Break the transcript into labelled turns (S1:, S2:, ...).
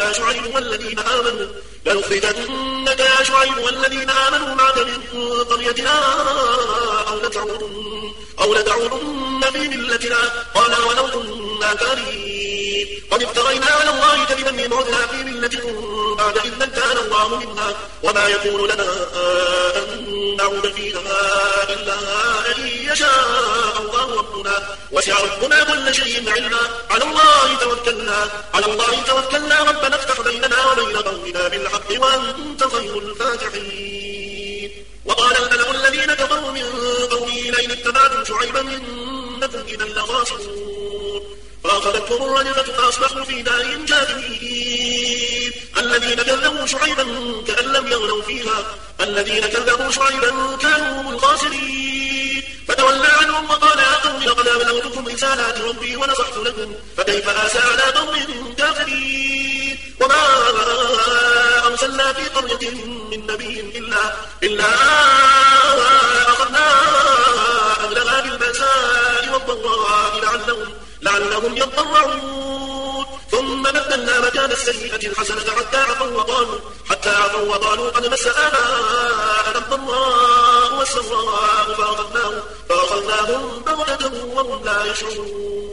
S1: يا شعيب والذين آمنوا لنخرجنك يا شعيب والذين آمنوا معك من قريتنا أو لتعودن في ملتنا قال ولو كنا كارهين قد افترينا على الله كذبا إن عدنا في ملتكم بعد إذ نجانا الله منها وما يكون لنا أن نعود فيها إلا أن يشاء الله ربنا وسع ربنا كل شيء علما على الله توكلنا ربنا افتح بيننا وبين قومنا بالحق وأنت خير الفاتحين. وقال الملأ الذين كفروا من قومه لئن اتبعتم شعيبا إنكم إذا لخاسرون فأخذتهم الرجفة فأصبحوا في دارهم جاثمين. الذين كذبوا شعيبا كأن لم يغنوا فيها كانوا هم الخاسرين. فتولى عنهم وقال يا قوم لقد أبلغتكم رسالات ربي ونصحت لكم فكيف آسى على قوم كافرين. وما أرسلنا في قرية من نبي إلا أخذنا أهلها بالبأساء والضراء لعلهم يضرعون ثم بدلنا مكان السيئة الحسنة حتى عفوا وقالوا قد مس آباءنا الضراء والسراء فأخذناهم بغتة وهم لا يشعرون.